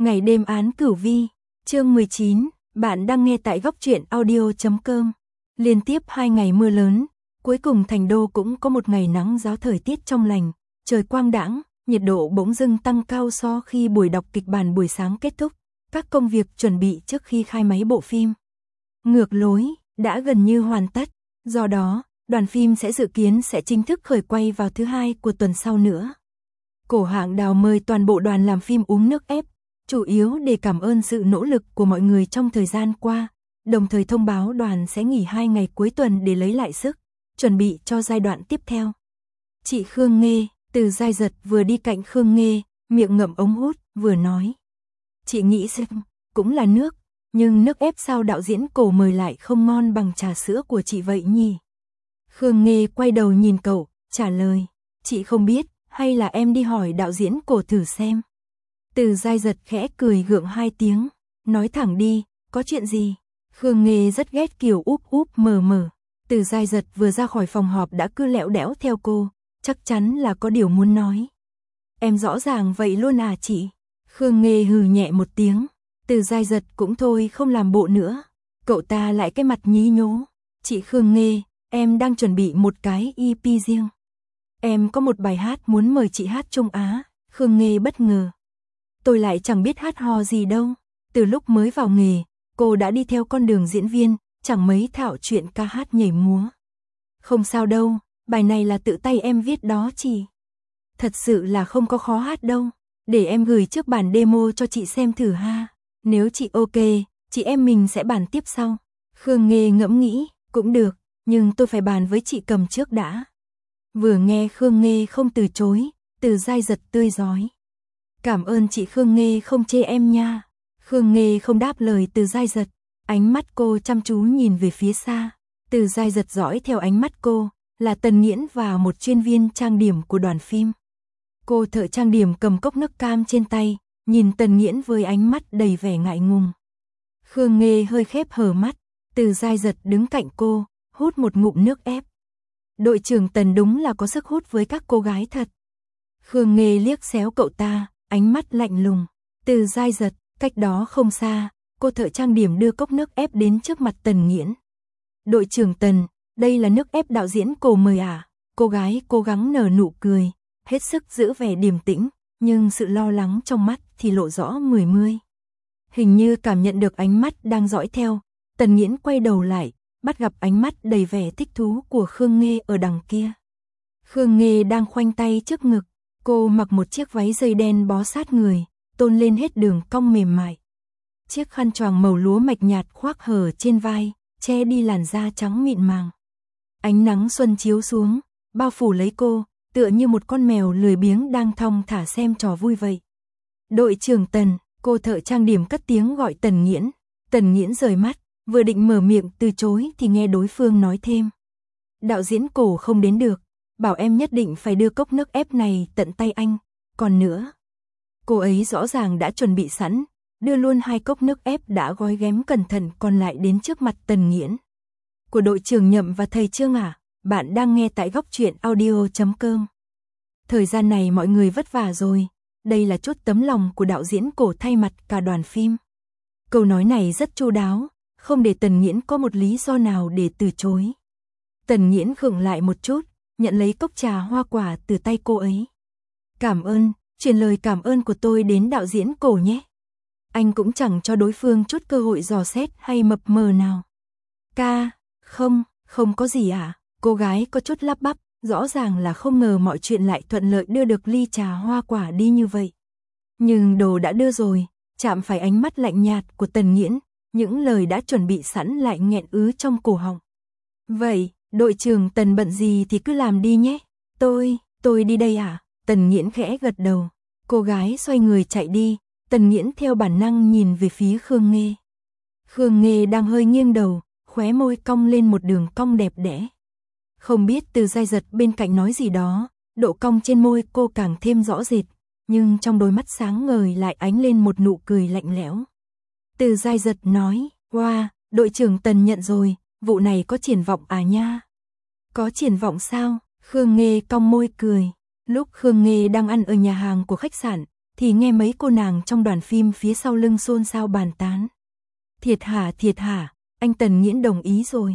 Ngày đêm án cửu vi, chương 19, bạn đang nghe tại góc truyện audio.com. Liên tiếp 2 ngày mưa lớn, cuối cùng thành đô cũng có một ngày nắng giáo, thời tiết trong lành, trời quang đãng, nhiệt độ bỗng dưng tăng cao so khi buổi đọc kịch bản buổi sáng kết thúc, các công việc chuẩn bị trước khi khai máy bộ phim Ngược lối đã gần như hoàn tất, do đó, đoàn phim sẽ dự kiến sẽ chính thức khởi quay vào thứ Hai của tuần sau nữa. Cổ Hạng Đào mời toàn bộ đoàn làm phim uống nước ép, chủ yếu để cảm ơn sự nỗ lực của mọi người trong thời gian qua, đồng thời thông báo đoàn sẽ nghỉ 2 ngày cuối tuần để lấy lại sức, chuẩn bị cho giai đoạn tiếp theo. Chị Khương Nghê, Từ Giai Giật vừa đi cạnh Khương Nghê, miệng ngậm ống hút, vừa nói. Chị nghĩ xem, cũng là nước, nhưng nước ép sao đạo diễn Cổ mời lại không ngon bằng trà sữa của chị vậy nhỉ? Khương Nghê quay đầu nhìn cậu, trả lời, chị không biết, hay là em đi hỏi đạo diễn Cổ thử xem. Từ Giai Giật khẽ cười gượng 2 tiếng, nói thẳng đi, có chuyện gì? Khương Nghê rất ghét kiểu úp úp mờ mờ. Từ Giai Giật vừa ra khỏi phòng họp đã cứ lẽo đẽo theo cô, chắc chắn là có điều muốn nói. Em rõ ràng vậy luôn à chị? Khương Nghê hừ nhẹ một tiếng. Từ Giai Giật cũng thôi không làm bộ nữa. Cậu ta lại cái mặt nhí nhố. Chị Khương Nghê, em đang chuẩn bị một cái EP riêng. Em có một bài hát muốn mời chị hát Trung Á. Khương Nghê bất ngờ. Tôi lại chẳng biết hát hò gì đâu. Từ lúc mới vào nghề, cô đã đi theo con đường diễn viên, chẳng mấy thạo chuyện ca hát nhảy múa. Không sao đâu, bài này là tự tay em viết đó chị. Thật sự là không có khó hát đâu. Để em gửi trước bản demo cho chị xem thử ha. Nếu chị ok, chị em mình sẽ bàn tiếp sau. Khương Nghê ngẫm nghĩ, cũng được, nhưng tôi phải bàn với chị Cầm trước đã. Vừa nghe Khương Nghê không từ chối, Từ Giai Giật tươi rói. Cảm ơn chị Khương Nghê không chê em nha. Khương Nghê không đáp lời Từ Giai Giật, ánh mắt cô chăm chú nhìn về phía xa. Từ Giai Giật dõi theo ánh mắt cô, là Tần Nghiễn và một chuyên viên trang điểm của đoàn phim. Cô thợ trang điểm cầm cốc nước cam trên tay, nhìn Tần Nghiễn với ánh mắt đầy vẻ ngại ngùng. Khương Nghê hơi khép hờ mắt, Từ Giai Giật đứng cạnh cô, hút một ngụm nước ép. Đội trưởng Tần đúng là có sức hút với các cô gái thật. Khương Nghê liếc xéo cậu ta, ánh mắt lạnh lùng. Từ Giai Giật, cách đó không xa, cô thợ trang điểm đưa cốc nước ép đến trước mặt Tần Nghiễn. Đội trưởng Tần, đây là nước ép đạo diễn Cổ mời à? Cô gái cố gắng nở nụ cười, hết sức giữ vẻ điềm tĩnh, nhưng sự lo lắng trong mắt thì lộ rõ mười mươi. Hình như cảm nhận được ánh mắt đang dõi theo, Tần Nghiễn quay đầu lại, bắt gặp ánh mắt đầy vẻ thích thú của Khương Nghê ở đằng kia. Khương Nghê đang khoanh tay trước ngực, cô mặc một chiếc váy dây đen bó sát người, tôn lên hết đường cong mềm mại. Chiếc khăn choàng màu lúa mạch nhạt khoác hở trên vai, che đi làn da trắng mịn màng. Ánh nắng xuân chiếu xuống, bao phủ lấy cô, tựa như một con mèo lười biếng đang thong thả xem trò vui vậy. Đội trưởng Tần, cô thợ trang điểm cất tiếng gọi Tần Nghiễn. Tần Nghiễn rời mắt, vừa định mở miệng từ chối thì nghe đối phương nói thêm. Đạo diễn Cổ không đến được, bảo em nhất định phải đưa cốc nước ép này tận tay anh. Còn nữa, cô ấy rõ ràng đã chuẩn bị sẵn, đưa luôn 2 cốc nước ép đã gói ghém cẩn thận còn lại đến trước mặt Tần Nghiễn. Của đội trưởng Nhậm và thầy Trương à, bạn đang nghe tại góc truyện audio.com. Thời gian này mọi người vất vả rồi, đây là chút tấm lòng của đạo diễn Cổ thay mặt cả đoàn phim. Câu nói này rất chu đáo, không để Tần Nghiễn có một lý do nào để từ chối. Tần Nghiễn khựng lại một chút, nhận lấy cốc trà hoa quả từ tay cô ấy. Cảm ơn, truyền lời cảm ơn của tôi đến đạo diễn Cổ nhé. Anh cũng chẳng cho đối phương chút cơ hội dò xét hay mập mờ nào. Không có gì à? Cô gái có chút lắp bắp, rõ ràng là không ngờ mọi chuyện lại thuận lợi đưa được ly trà hoa quả đi như vậy. Nhưng đồ đã đưa rồi, chạm phải ánh mắt lạnh nhạt của Tần Nghiễn, những lời đã chuẩn bị sẵn lại nghẹn ứ trong cổ họng. Vậy, đội trưởng Tần bận gì thì cứ làm đi nhé. Tôi đi đây à? Tần Nghiễn khẽ gật đầu. Cô gái xoay người chạy đi, Tần Nghiễn theo bản năng nhìn về phía Khương Nghê. Khương Nghê đang hơi nghiêng đầu, khóe môi cong lên một đường cong đẹp đẽ. Không biết Từ Giai Giật bên cạnh nói gì đó, độ cong trên môi cô càng thêm rõ rệt, nhưng trong đôi mắt sáng ngời lại ánh lên một nụ cười lạnh lẽo. Từ Giai Giật nói, wow, đội trưởng Tần nhận rồi, vụ này có triển vọng à nha? Có triển vọng sao? Khương Nghê cong môi cười. Lúc Khương Nghê đang ăn ở nhà hàng của khách sạn, thì nghe mấy cô nàng trong đoàn phim phía sau lưng xôn xao bàn tán. Thiệt hả, anh Tần Nghiễn đồng ý rồi.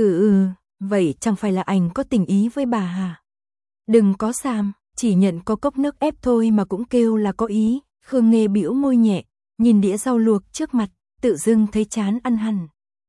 Vậy chẳng phải là anh có tình ý với bà hả? Đừng có xàm, chỉ nhận có cốc nước ép thôi mà cũng kêu là có ý. Khương Nghê bĩu môi nhẹ, nhìn đĩa rau luộc trước mặt, tự dưng thấy chán ăn hẳn.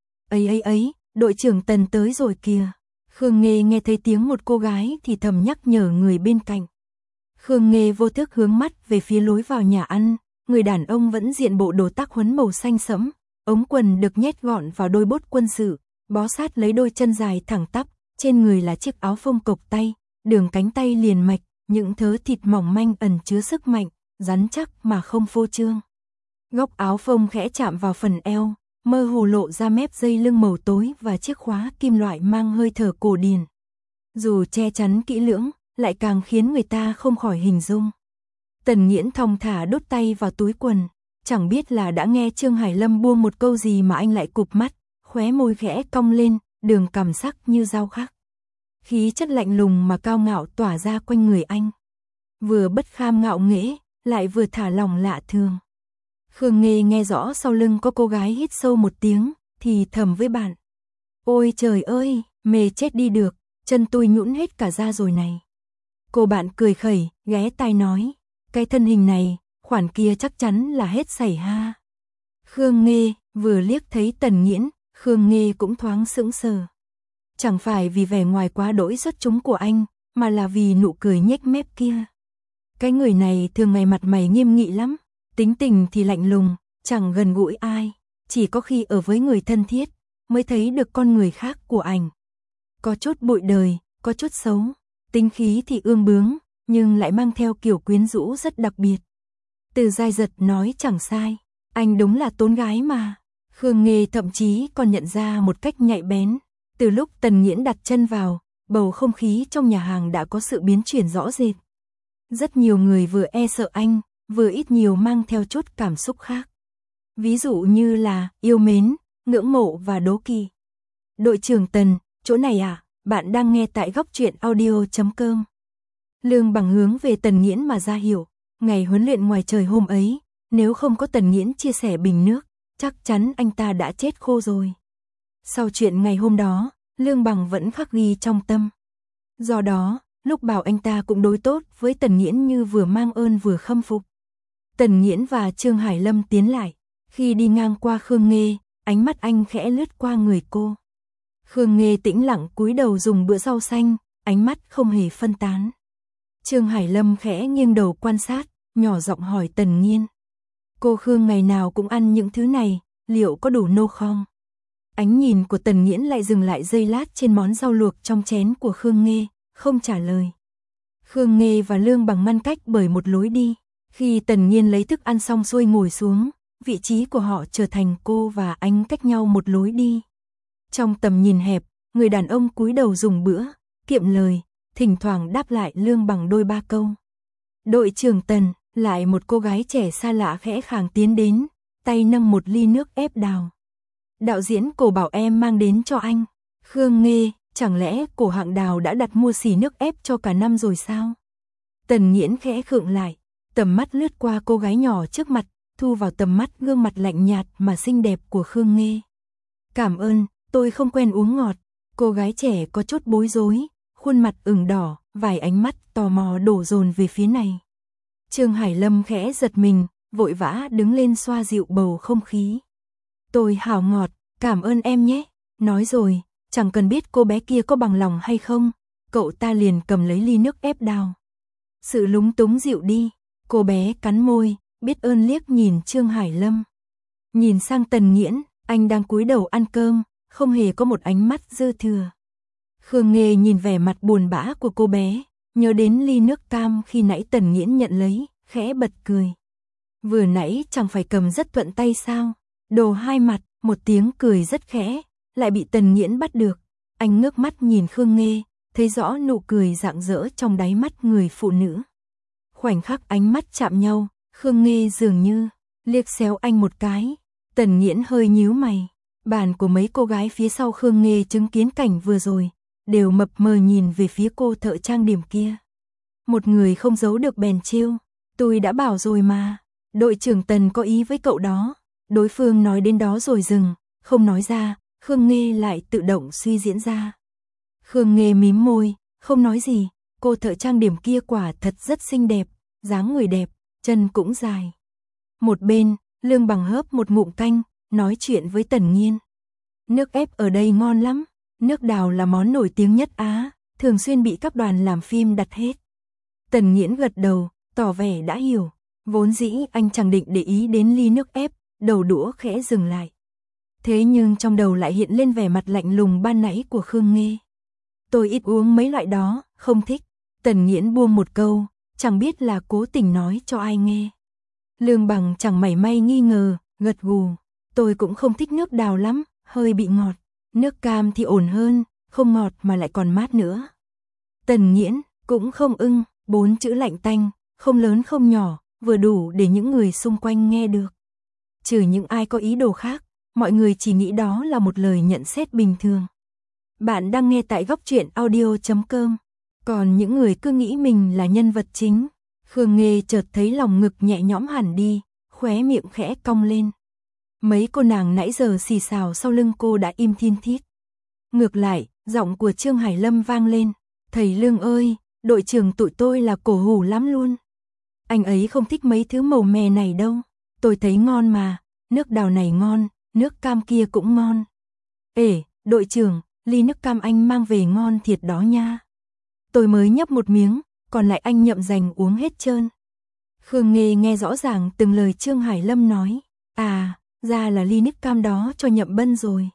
Ấy, đội trưởng Tần tới rồi kìa. Khương Nghê nghe thấy tiếng một cô gái thì thầm nhắc nhở người bên cạnh. Khương Nghê vô thức hướng mắt về phía lối vào nhà ăn, người đàn ông vẫn diện bộ đồ tác huấn màu xanh sẫm, ống quần được nhét gọn vào đôi bốt quân sự, bó sát lấy đôi chân dài thẳng tắp, trên người là chiếc áo phông cộc tay, đường cánh tay liền mạch, những thớ thịt mỏng manh ẩn chứa sức mạnh, rắn chắc mà không phô trương. Góc áo phông khẽ chạm vào phần eo, mơ hồ lộ ra mép dây lưng màu tối và chiếc khóa kim loại mang hơi thở cổ điển. Dù che chắn kỹ lưỡng, lại càng khiến người ta không khỏi hình dung. Tần Nghiễn thong thả đút tay vào túi quần, chẳng biết là đã nghe Trương Hải Lâm buông một câu gì mà anh lại cụp mắt, khóe môi khẽ cong lên, đường cằm sắc như dao khắc. Khí chất lạnh lùng mà cao ngạo tỏa ra quanh người anh. Vừa bất kham ngạo nghễ, lại vừa thả lỏng lạ thường. Khương Nghê nghe rõ sau lưng có cô gái hít sâu một tiếng, thì thầm với bạn. Ôi trời ơi, mê chết đi được, chân tôi nhũn hết cả da rồi này. Cô bạn cười khẩy, ghé tai nói. Cái thân hình này, khoản kia chắc chắn là hết sảy ha. Khương Nghê vừa liếc thấy Tần Nghiễn, Khương Nghê cũng thoáng sững sờ. Chẳng phải vì vẻ ngoài quá đỗi xuất chúng của anh, mà là vì nụ cười nhếch mép kia. Cái người này thường ngày mặt mày nghiêm nghị lắm, tính tình thì lạnh lùng, chẳng gần gũi ai, chỉ có khi ở với người thân thiết, mới thấy được con người khác của anh. Có chút bụi đời, có chút xấu, tính khí thì ương bướng, nhưng lại mang theo kiểu quyến rũ rất đặc biệt. Từ Giai Giật nói chẳng sai, anh đúng là tốn gái mà. Khương Nghê thậm chí còn nhận ra một cách nhạy bén. Từ lúc Tần Nghiễn đặt chân vào, bầu không khí trong nhà hàng đã có sự biến chuyển rõ rệt. Rất nhiều người vừa e sợ anh, vừa ít nhiều mang theo chút cảm xúc khác. Ví dụ như là yêu mến, ngưỡng mộ và đố kỵ. Đội trưởng Tần, chỗ này à? Bạn đang nghe tại góc truyện audio.com. Lương Bằng hướng về Tần Nghiễn mà ra hiểu, ngày huấn luyện ngoài trời hôm ấy, nếu không có Tần Nghiễn chia sẻ bình nước, chắc chắn anh ta đã chết khô rồi. Sau chuyện ngày hôm đó, Lương Bằng vẫn khắc ghi trong tâm. Do đó, lúc bảo anh ta cũng đối tốt với Tần Nghiễn như vừa mang ơn vừa khâm phục. Tần Nghiễn và Trương Hải Lâm tiến lại, khi đi ngang qua Khương Nghê, ánh mắt anh khẽ lướt qua người cô. Khương Nghê tĩnh lặng cúi đầu dùng bữa rau xanh, ánh mắt không hề phân tán. Trương Hải Lâm khẽ nghiêng đầu quan sát, nhỏ giọng hỏi Tần Nghiên. Cô Khương ngày nào cũng ăn những thứ này, liệu có đủ no không? Ánh nhìn của Tần Nghiễn lại dừng lại giây lát trên món rau luộc trong chén của Khương Nghê, không trả lời. Khương Nghê và Lương Bằng ngăn cách bởi một lối đi. Khi Tần Nghiên lấy thức ăn xong xuôi ngồi xuống, vị trí của họ trở thành cô và anh cách nhau một lối đi. Trong tầm nhìn hẹp, người đàn ông cúi đầu dùng bữa, kiệm lời, thỉnh thoảng đáp lại Lương Bằng đôi ba câu. Đội trưởng Tần, lại một cô gái trẻ xa lạ khẽ khàng tiến đến, tay nâng một ly nước ép đào. Đạo diễn Cổ bảo em mang đến cho anh. Khương Nghê, chẳng lẽ Cổ Hạng Đào đã đặt mua xỉ nước ép cho cả năm rồi sao? Tần Nghiễn khẽ khựng lại, tầm mắt lướt qua cô gái nhỏ trước mặt, thu vào tầm mắt gương mặt lạnh nhạt mà xinh đẹp của Khương Nghê. Cảm ơn, tôi không quen uống ngọt. Cô gái trẻ có chút bối rối, khuôn mặt ửng đỏ, vài ánh mắt tò mò đổ dồn về phía này. Trương Hải Lâm khẽ giật mình, vội vã đứng lên xoa dịu bầu không khí. Tôi hảo ngọt, cảm ơn em nhé. Nói rồi, chẳng cần biết cô bé kia có bằng lòng hay không, cậu ta liền cầm lấy ly nước ép đào. Sự lúng túng dịu đi, cô bé cắn môi, biết ơn liếc nhìn Trương Hải Lâm. Nhìn sang Tần Nghiễn, anh đang cúi đầu ăn cơm, không hề có một ánh mắt dư thừa. Khương Nghê nhìn vẻ mặt buồn bã của cô bé, nhớ đến ly nước cam khi nãy Tần Nghiễn nhận lấy, khẽ bật cười. Vừa nãy chẳng phải cầm rất thuận tay sao? Đồ hai mặt, một tiếng cười rất khẽ, lại bị Tần Nghiễn bắt được. Anh ngước mắt nhìn Khương Nghê, thấy rõ nụ cười rạng rỡ trong đáy mắt người phụ nữ. Khoảnh khắc ánh mắt chạm nhau, Khương Nghê dường như liếc xéo anh một cái. Tần Nghiễn hơi nhíu mày. Bàn của mấy cô gái phía sau Khương Nghê chứng kiến cảnh vừa rồi, đều mập mờ nhìn về phía cô thợ trang điểm kia. Một người không giấu được bèn trêu. Tôi đã bảo rồi mà, đội trưởng Tần có ý với cậu đó. Đối phương nói đến đó rồi dừng, không nói ra, Khương Nghê lại tự động suy diễn ra. Khương Nghê mím môi, không nói gì, cô thợ trang điểm kia quả thật rất xinh đẹp, dáng người đẹp, chân cũng dài. Một bên, Lương Bằng hớp một ngụm canh, nói chuyện với Tần Nhiên. Nước ép ở đây ngon lắm, nước đào là món nổi tiếng nhất Á, thường xuyên bị các đoàn làm phim đặt hết. Tần Nghiễn gật đầu, tỏ vẻ đã hiểu, vốn dĩ anh chẳng định để ý đến ly nước ép, đầu đũa khẽ dừng lại. Thế nhưng trong đầu lại hiện lên vẻ mặt lạnh lùng ban nãy của Khương Nghê. Tôi ít uống mấy loại đó, không thích. Tần Nghiễn buông một câu, chẳng biết là cố tình nói cho ai nghe. Lương Bằng chẳng mảy may nghi ngờ, gật gù. Tôi cũng không thích nước đào lắm, hơi bị ngọt. Nước cam thì ổn hơn, không ngọt mà lại còn mát nữa. Tần Nghiễn cũng không ưng, 4 chữ lạnh tanh, không lớn không nhỏ, vừa đủ để những người xung quanh nghe được. Trừ những ai có ý đồ khác, mọi người chỉ nghĩ đó là một lời nhận xét bình thường. Bạn đang nghe tại góc truyện audio.com. Còn những người cứ nghĩ mình là nhân vật chính. Khương Nghê chợt thấy lòng ngực nhẹ nhõm hẳn đi, khóe miệng khẽ cong lên. Mấy cô nàng nãy giờ xì xào sau lưng cô đã im thiên thít. Ngược lại, giọng của Trương Hải Lâm vang lên. Thầy Lương ơi, đội trưởng tụi tôi là cổ hủ lắm luôn. Anh ấy không thích mấy thứ màu mè này đâu. Tôi thấy ngon mà, nước đào này ngon, nước cam kia cũng ngon. Ê, đội trưởng, ly nước cam anh mang về ngon thiệt đó nha. Tôi mới nhấp một miếng, còn lại anh nhậm dành uống hết trơn. Khương Nghê nghe rõ ràng từng lời Trương Hải Lâm nói. À, ra là ly nước cam đó cho Nhậm Bân rồi.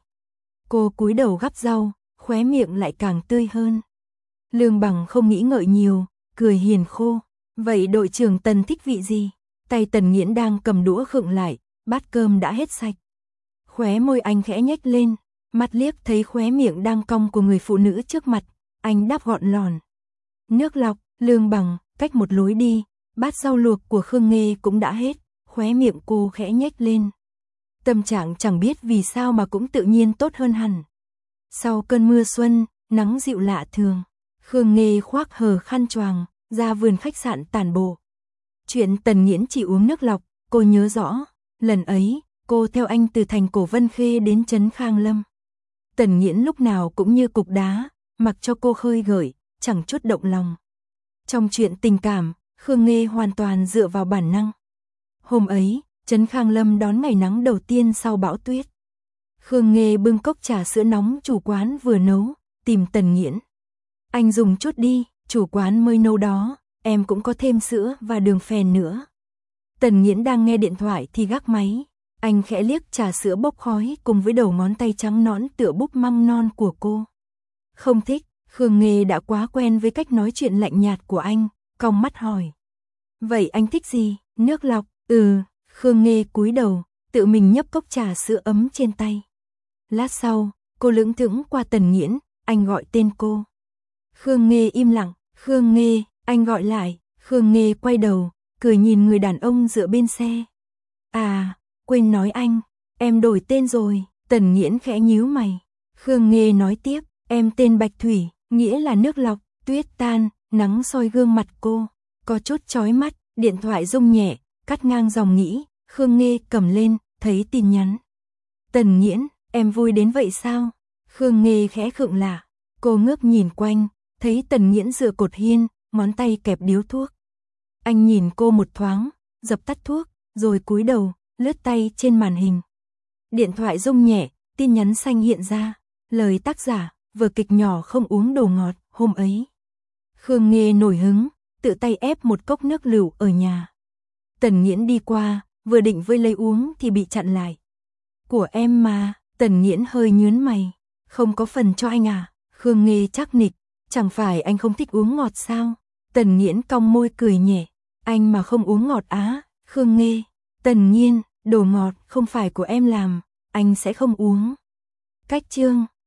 Cô cúi đầu gắp rau, khóe miệng lại càng tươi hơn. Lương Bằng không nghĩ ngợi nhiều, cười hiền khô. Vậy đội trưởng Tần thích vị gì? Tay Tần Nghiễn đang cầm đũa khựng lại, bát cơm đã hết sạch. Khóe môi anh khẽ nhếch lên, mắt liếc thấy khóe miệng đang cong của người phụ nữ trước mặt, anh đáp gọn lòn. Nước lọc. Lương Bằng, cách một lối đi, bát rau luộc của Khương Nghê cũng đã hết, khóe miệng cô khẽ nhếch lên. Tâm trạng chẳng biết vì sao mà cũng tự nhiên tốt hơn hẳn. Sau cơn mưa xuân, nắng dịu lạ thường, Khương Nghê khoác hờ khăn choàng, ra vườn khách sạn tản bộ. Chuyện Tần Nghiễn chỉ uống nước lọc, cô nhớ rõ, lần ấy, cô theo anh từ thành Cổ Vân Khê đến trấn Khang Lâm. Tần Nghiễn lúc nào cũng như cục đá, mặc cho cô khơi gợi, chẳng chút động lòng. Trong chuyện tình cảm, Khương Nghê hoàn toàn dựa vào bản năng. Hôm ấy, trấn Khang Lâm đón ngày nắng đầu tiên sau bão tuyết. Khương Nghê bưng cốc trà sữa nóng chủ quán vừa nấu, tìm Tần Nghiễn. Anh dùng chút đi, chủ quán mới nấu đó, em cũng có thêm sữa và đường phèn nữa. Tần Nghiễn đang nghe điện thoại thì gác máy. Anh khẽ liếc trà sữa bốc khói cùng với đầu ngón tay trắng nõn tựa búp măng non của cô. Không thích. Khương Nghê đã quá quen với cách nói chuyện lạnh nhạt của anh, cong mắt hỏi. Vậy anh thích gì? Nước lọc? Khương Nghê cúi đầu, tự mình nhấp cốc trà sữa ấm trên tay. Lát sau, cô lững thững qua Tần Nghiễn, anh gọi tên cô. Khương Nghê im lặng, Khương Nghê, anh gọi lại. Khương Nghê quay đầu, cười nhìn người đàn ông dựa bên xe. À, quên nói anh, em đổi tên rồi. Tần Nghiễn khẽ nhíu mày. Khương Nghê nói tiếp, em tên Bạch Thủy. Nghĩa là nước lọc. Tuyết tan, nắng soi gương mặt cô, có chút chói mắt, điện thoại rung nhẹ, cắt ngang dòng nghĩ, Khương Nghê cầm lên, thấy tin nhắn. Tần Nghiễn, em vui đến vậy sao? Khương Nghê khẽ khựng lạ, cô ngước nhìn quanh, thấy Tần Nghiễn dựa cột hiên, ngón tay kẹp điếu thuốc. Anh nhìn cô một thoáng, dập tắt thuốc, rồi cúi đầu, lướt tay trên màn hình. Điện thoại rung nhẹ, tin nhắn xanh hiện ra, lời tác giả. Vở kịch nhỏ không uống đồ ngọt, hôm ấy. Khương Nghê nổi hứng, tự tay ép một cốc nước lựu ở nhà. Tần Nghiễn đi qua, vừa định vơi lấy uống thì bị chặn lại. Của em mà, Tần Nghiễn hơi nhướng mày. Không có phần cho anh à? Khương Nghê chắc nịch, chẳng phải anh không thích uống ngọt sao? Tần Nghiễn cong môi cười nhẹ. Anh mà không uống ngọt á? Khương Nghê, Tần Nhiên, đồ ngọt không phải của em làm, anh sẽ không uống. Cách chương